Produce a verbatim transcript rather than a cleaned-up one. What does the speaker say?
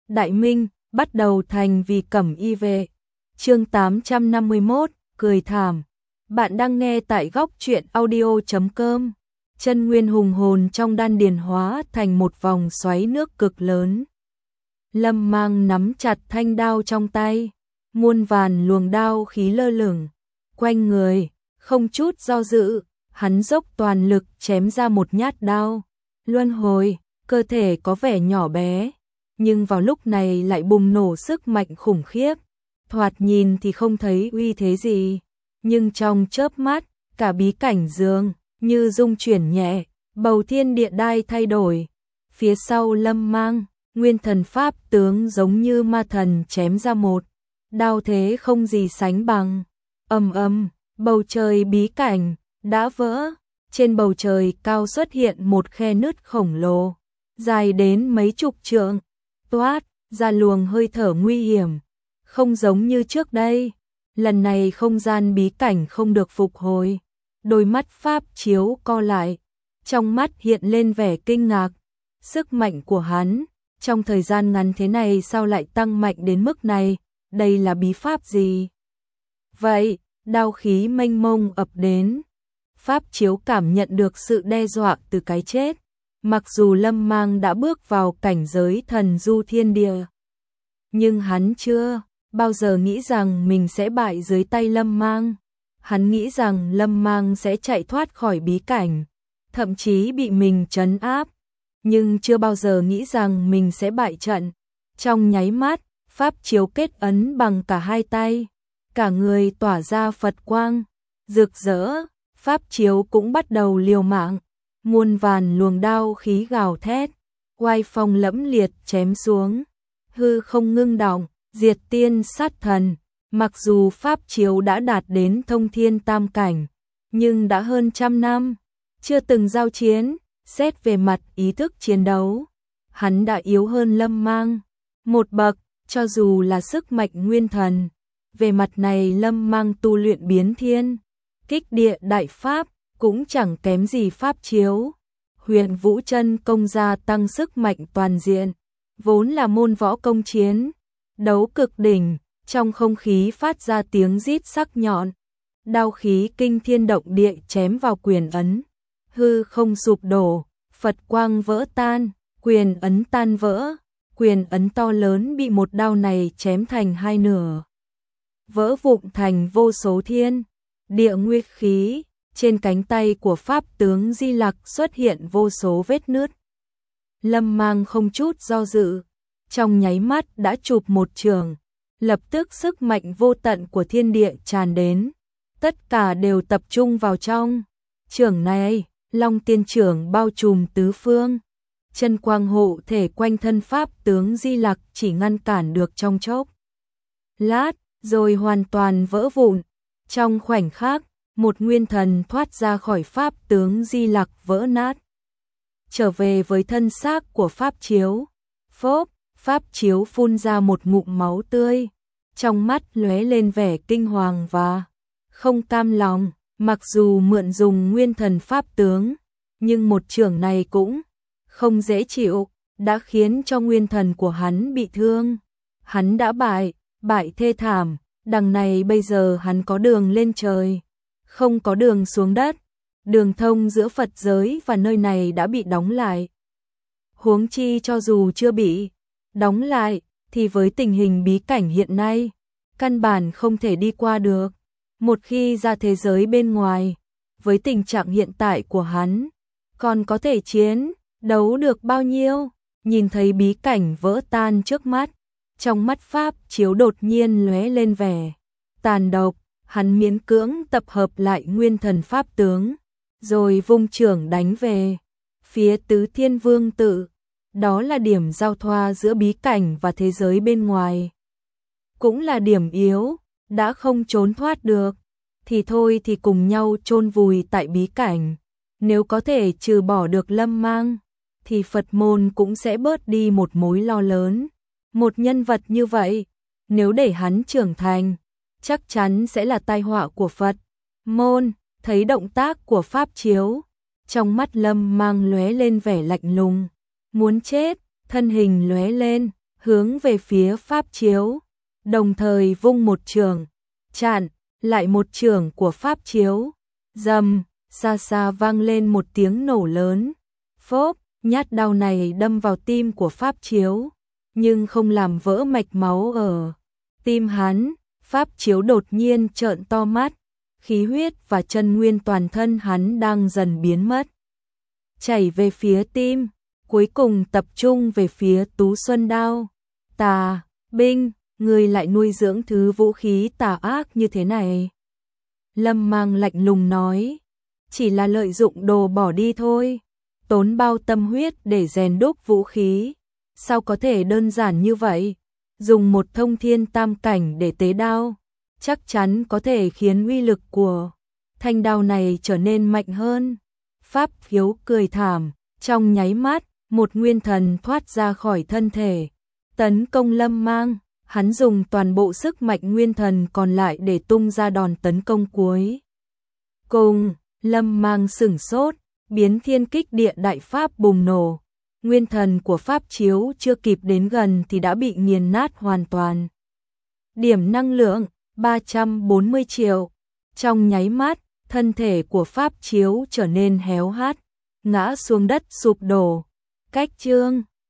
Đại Minh, bắt đầu thành vì cẩm y vệ. Chương tám trăm năm mươi mốt, cười thảm. Bạn đang nghe tại góc truyện audio chấm com. Chân nguyên hùng hồn trong đan điền hóa thành một vòng xoáy nước cực lớn. Lâm Mang nắm chặt thanh đao trong tay, muôn vàn luồng đao khí lơ lửng quanh người, không chút do dự, hắn dốc toàn lực chém ra một nhát đao. Luân hồi, cơ thể có vẻ nhỏ bé, nhưng vào lúc này lại bùng nổ sức mạnh khủng khiếp. Thoạt nhìn thì không thấy uy thế gì, nhưng trong chớp mắt, cả bí cảnh dường như rung chuyển nhẹ, bầu thiên địa đai thay đổi. Phía sau Lâm Mang, nguyên thần pháp tướng giống như ma thần chém ra một đao thế không gì sánh bằng. Ầm ầm, bầu trời bí cảnh đã vỡ, trên bầu trời cao xuất hiện một khe nứt khổng lồ, dài đến mấy chục trượng, toát ra luồng hơi thở nguy hiểm, không giống như trước đây. Lần này không gian bí cảnh không được phục hồi. Đôi mắt Pháp Chiếu co lại, trong mắt hiện lên vẻ kinh ngạc. Sức mạnh của hắn, trong thời gian ngắn thế này sao lại tăng mạnh đến mức này, đây là bí pháp gì? Vậy, đao khí mênh mông ập đến. Pháp Chiếu cảm nhận được sự đe dọa từ cái chết. Mặc dù Lâm Mang đã bước vào cảnh giới thần du thiên địa, nhưng hắn chưa bao giờ nghĩ rằng mình sẽ bại dưới tay Lâm Mang. Hắn nghĩ rằng Lâm Mang sẽ chạy thoát khỏi bí cảnh, thậm chí bị mình trấn áp, nhưng chưa bao giờ nghĩ rằng mình sẽ bại trận. Trong nháy mắt, Pháp Chiếu kết ấn bằng cả hai tay, cả người tỏa ra Phật quang rực rỡ. Pháp Chiếu cũng bắt đầu liều mạng, muôn vàn luồng đao khí gào thét, oai phong lẫm liệt chém xuống, hư không ngưng động, diệt tiên sát thần. Mặc dù Pháp Chiếu đã đạt đến thông thiên tam cảnh, nhưng đã hơn trăm năm chưa từng giao chiến, xét về mặt ý thức chiến đấu, hắn đã yếu hơn Lâm Mang một bậc, cho dù là sức mạnh nguyên thần. Về mặt này Lâm Mang tu luyện biến thiên kích địa đại pháp cũng chẳng kém gì Pháp Chiếu. Huyền Vũ Chân công gia tăng sức mạnh toàn diện, vốn là môn võ công chiến đấu cực đỉnh. Trong không khí phát ra tiếng rít sắc nhọn, đao khí kinh thiên động địa chém vào quyền ấn, hư không sụp đổ, Phật quang vỡ tan, quyền ấn tan vỡ, quyền ấn to lớn bị một đao này chém thành hai nửa, vỡ vụn thành vô số thiên địa nguyên khí. Trên cánh tay của Pháp tướng Di Lặc xuất hiện vô số vết nứt. Lâm Mang không chút do dự, trong nháy mắt đã chụp một chưởng. Lập tức sức mạnh vô tận của thiên địa tràn đến, tất cả đều tập trung vào trong chưởng này. Long tiên chưởng bao trùm tứ phương, chân quang hộ thể quanh thân Pháp tướng Di Lặc chỉ ngăn cản được trong chốc lát, rồi hoàn toàn vỡ vụn. Trong khoảnh khắc, một nguyên thần thoát ra khỏi Pháp tướng Di Lặc vỡ nát, trở về với thân xác của Pháp Chiếu. Phốp, Pháp Chiếu phun ra một ngụm máu tươi, trong mắt lóe lên vẻ kinh hoàng và không cam lòng. Mặc dù mượn dùng nguyên thần Pháp tướng, nhưng một chưởng này cũng không dễ chịu, đã khiến cho nguyên thần của hắn bị thương. Hắn đã bại, bại thê thảm, đằng này bây giờ hắn có đường lên trời, không có đường xuống đất. Đường thông giữa Phật giới và nơi này đã bị đóng lại. Huống chi cho dù chưa bị đóng lại, thì với tình hình bí cảnh hiện nay, căn bản không thể đi qua được. Một khi ra thế giới bên ngoài, với tình trạng hiện tại của hắn, còn có thể chiến đấu được bao nhiêu? Nhìn thấy bí cảnh vỡ tan trước mắt, trong mắt Pháp Chiếu đột nhiên lóe lên vẻ tàn độc. Hắn miễn cưỡng tập hợp lại nguyên thần Pháp tướng, rồi vung chưởng đánh về phía Tứ Thiên Vương tự. Đó là điểm giao thoa giữa bí cảnh và thế giới bên ngoài, cũng là điểm yếu, đã không trốn thoát được, thì thôi thì cùng nhau chôn vùi tại bí cảnh. Nếu có thể trừ bỏ được Lâm Mang, thì Phật môn cũng sẽ bớt đi một mối lo lớn. Một nhân vật như vậy, nếu để hắn trưởng thành, chắc chắn sẽ là tai họa của Phật môn. Thấy động tác của Pháp Chiếu, trong mắt Lâm Mang lóe lên vẻ lạnh lùng, muốn chết. Thân hình lóe lên, hướng về phía pháp chiếu, đồng thời vung một trường, chặn lại một trường của pháp chiếu. Rầm, xa xa vang lên một tiếng nổ lớn. Phốp, nhát đao này đâm vào tim của pháp chiếu, nhưng không làm vỡ mạch máu ở tim hắn. Pháp chiếu đột nhiên trợn to mắt, khí huyết và chân nguyên toàn thân hắn đang dần biến mất, chảy về phía tim, cuối cùng tập trung về phía Tú Xuân Đao. Tà binh, ngươi lại nuôi dưỡng thứ vũ khí tà ác như thế này. Lâm Mang lạnh lùng nói, chỉ là lợi dụng đồ bỏ đi thôi, tốn bao tâm huyết để rèn đúc vũ khí, sao có thể đơn giản như vậy? Dùng một thông thiên tam cảnh để tế đao, chắc chắn có thể khiến uy lực của thanh đao này trở nên mạnh hơn. Pháp Khiếu cười thảm, trong nháy mắt, một nguyên thần thoát ra khỏi thân thể, tấn công Lâm Mang. Hắn dùng toàn bộ sức mạnh nguyên thần còn lại để tung ra đòn tấn công cuối cùng. Lâm Mang sửng sốt, biến thiên kích địa đại pháp bùng nổ. Nguyên thần của pháp chiếu chưa kịp đến gần thì đã bị nghiền nát hoàn toàn. Điểm năng lượng ba trăm bốn mươi triệu. Trong nháy mắt, thân thể của pháp chiếu trở nên héo hắt, ngã xuống đất sụp đổ. Cách chương